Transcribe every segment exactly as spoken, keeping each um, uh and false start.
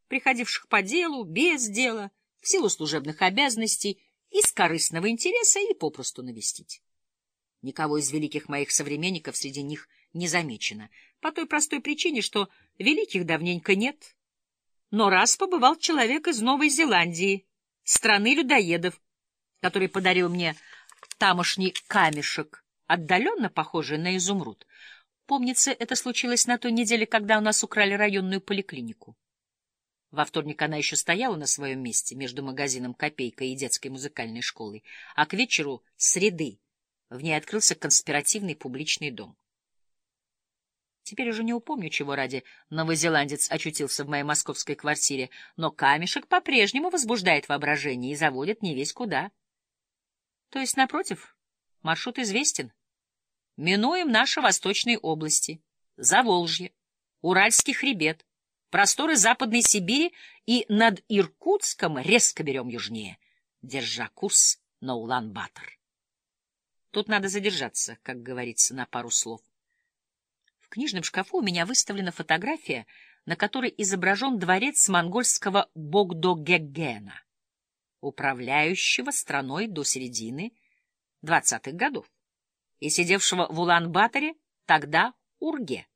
приходивших по делу, без дела, в силу служебных обязанностей, из корыстного интереса или попросту навестить. Никого из великих моих современников среди них не замечено, по той простой причине, что великих давненько нет. Но раз побывал человек из Новой Зеландии, страны людоедов, который подарил мне тамошний камешек, отдаленно похожий на изумруд. Помнится, это случилось на той неделе, когда у нас украли районную поликлинику. Во вторник она еще стояла на своем месте между магазином «Копейка» и детской музыкальной школой, а к вечеру среды в ней открылся конспиративный публичный дом. Теперь уже не упомню, чего ради новозеландец очутился в моей московской квартире, но камешек по-прежнему возбуждает воображение и заводит не весь куда. То есть, напротив, маршрут известен. Минуем наши восточные области, Заволжье, Уральский хребет, просторы Западной Сибири и над Иркутском резко берем южнее, держа курс на Улан-Батор. Тут надо задержаться, как говорится, на пару слов. В книжном шкафу у меня выставлена фотография, на которой изображен дворец монгольского Богдо-Гегена, управляющего страной до середины двадцатых годов и сидевшего в Улан-Баторе, тогда Урге.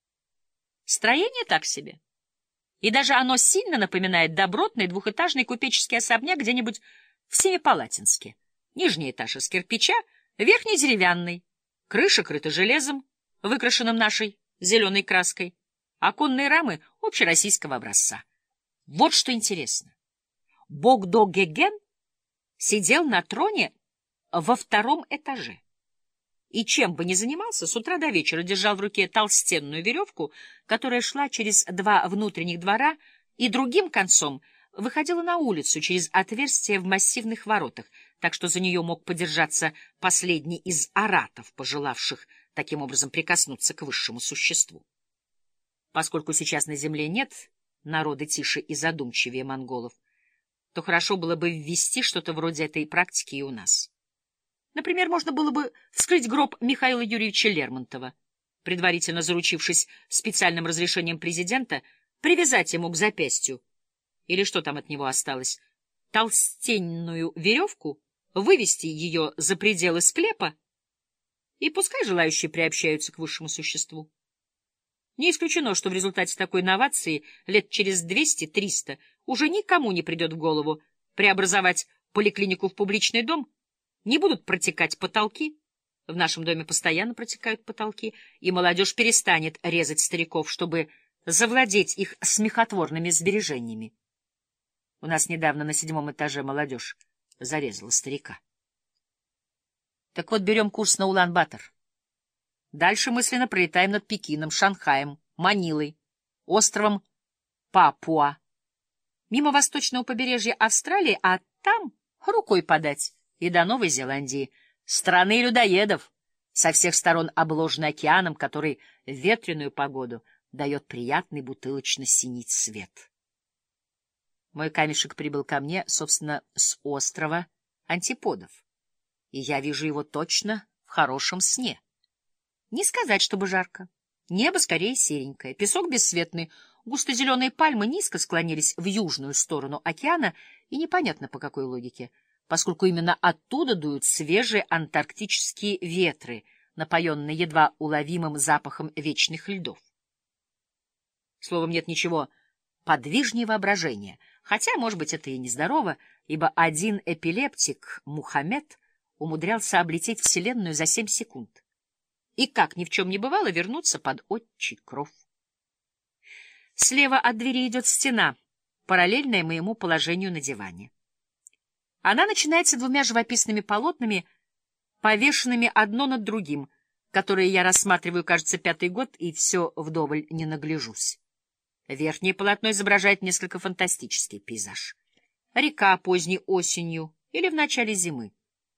Строение так себе. И даже оно сильно напоминает добротный двухэтажный купеческий особняк где-нибудь в Семипалатинске. Нижний этаж из кирпича, верхний деревянный, крыша крыта железом, выкрашенным нашей зеленой краской, оконные рамы общероссийского образца. Вот что интересно. Богдо-Геген сидел на троне во втором этаже. И чем бы ни занимался, с утра до вечера держал в руке толстенную веревку, которая шла через два внутренних двора и другим концом выходила на улицу через отверстие в массивных воротах, так что за нее мог подержаться последний из аратов, пожелавших таким образом прикоснуться к высшему существу. Поскольку сейчас на земле нет народа тише и задумчивее монголов, то хорошо было бы ввести что-то вроде этой практики и у нас. Например, можно было бы вскрыть гроб Михаила Юрьевича Лермонтова, предварительно заручившись специальным разрешением президента, привязать ему к запястью, или что там от него осталось, толстенную веревку, вывести ее за пределы склепа, и пускай желающие приобщаются к высшему существу. Не исключено, что в результате такой новации лет через двести-триста уже никому не придет в голову преобразовать поликлинику в публичный дом. Не будут протекать потолки, в нашем доме постоянно протекают потолки, и молодежь перестанет резать стариков, чтобы завладеть их смехотворными сбережениями. У нас недавно на седьмом этаже молодежь зарезала старика. Так вот, берем курс на Улан-Батор. Дальше мысленно пролетаем над Пекином, Шанхаем, Манилой, островом Папуа, мимо восточного побережья Австралии, а там рукой подать и до Новой Зеландии, страны людоедов, со всех сторон обложенной океаном, который в ветреную погоду дает приятный бутылочно-синий цвет. Мой камешек прибыл ко мне, собственно, с острова Антиподов, и я вижу его точно в хорошем сне. Не сказать, чтобы жарко. Небо скорее серенькое, песок бесцветный, густо-зеленые пальмы низко склонились в южную сторону океана, и непонятно по какой логике, поскольку именно оттуда дуют свежие антарктические ветры, напоенные едва уловимым запахом вечных льдов. Словом, нет ничего подвижнее воображения, хотя, может быть, это и нездорово, ибо один эпилептик, Мухаммед, умудрялся облететь Вселенную за семь секунд и, как ни в чем не бывало, вернуться под отчий кров. Слева от двери идет стена, параллельная моему положению на диване. Она начинается двумя живописными полотнами, повешенными одно над другим, которые я рассматриваю, кажется, пятый год, и все вдоволь не нагляжусь. Верхнее полотно изображает несколько фантастический пейзаж. Река поздней осенью или в начале зимы.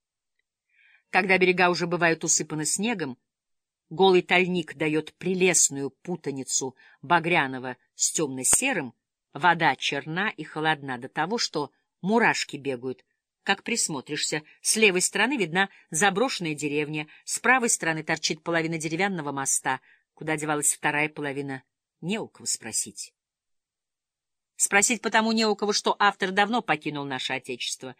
Когда берега уже бывают усыпаны снегом, голый тальник дает прелестную путаницу багряного с темно-серым, вода черна и холодна до того, что мурашки бегают. Как присмотришься, с левой стороны видна заброшенная деревня, с правой стороны торчит половина деревянного моста, куда девалась вторая половина, не у кого спросить. Спросить потому не у кого, что автор давно покинул наше Отечество.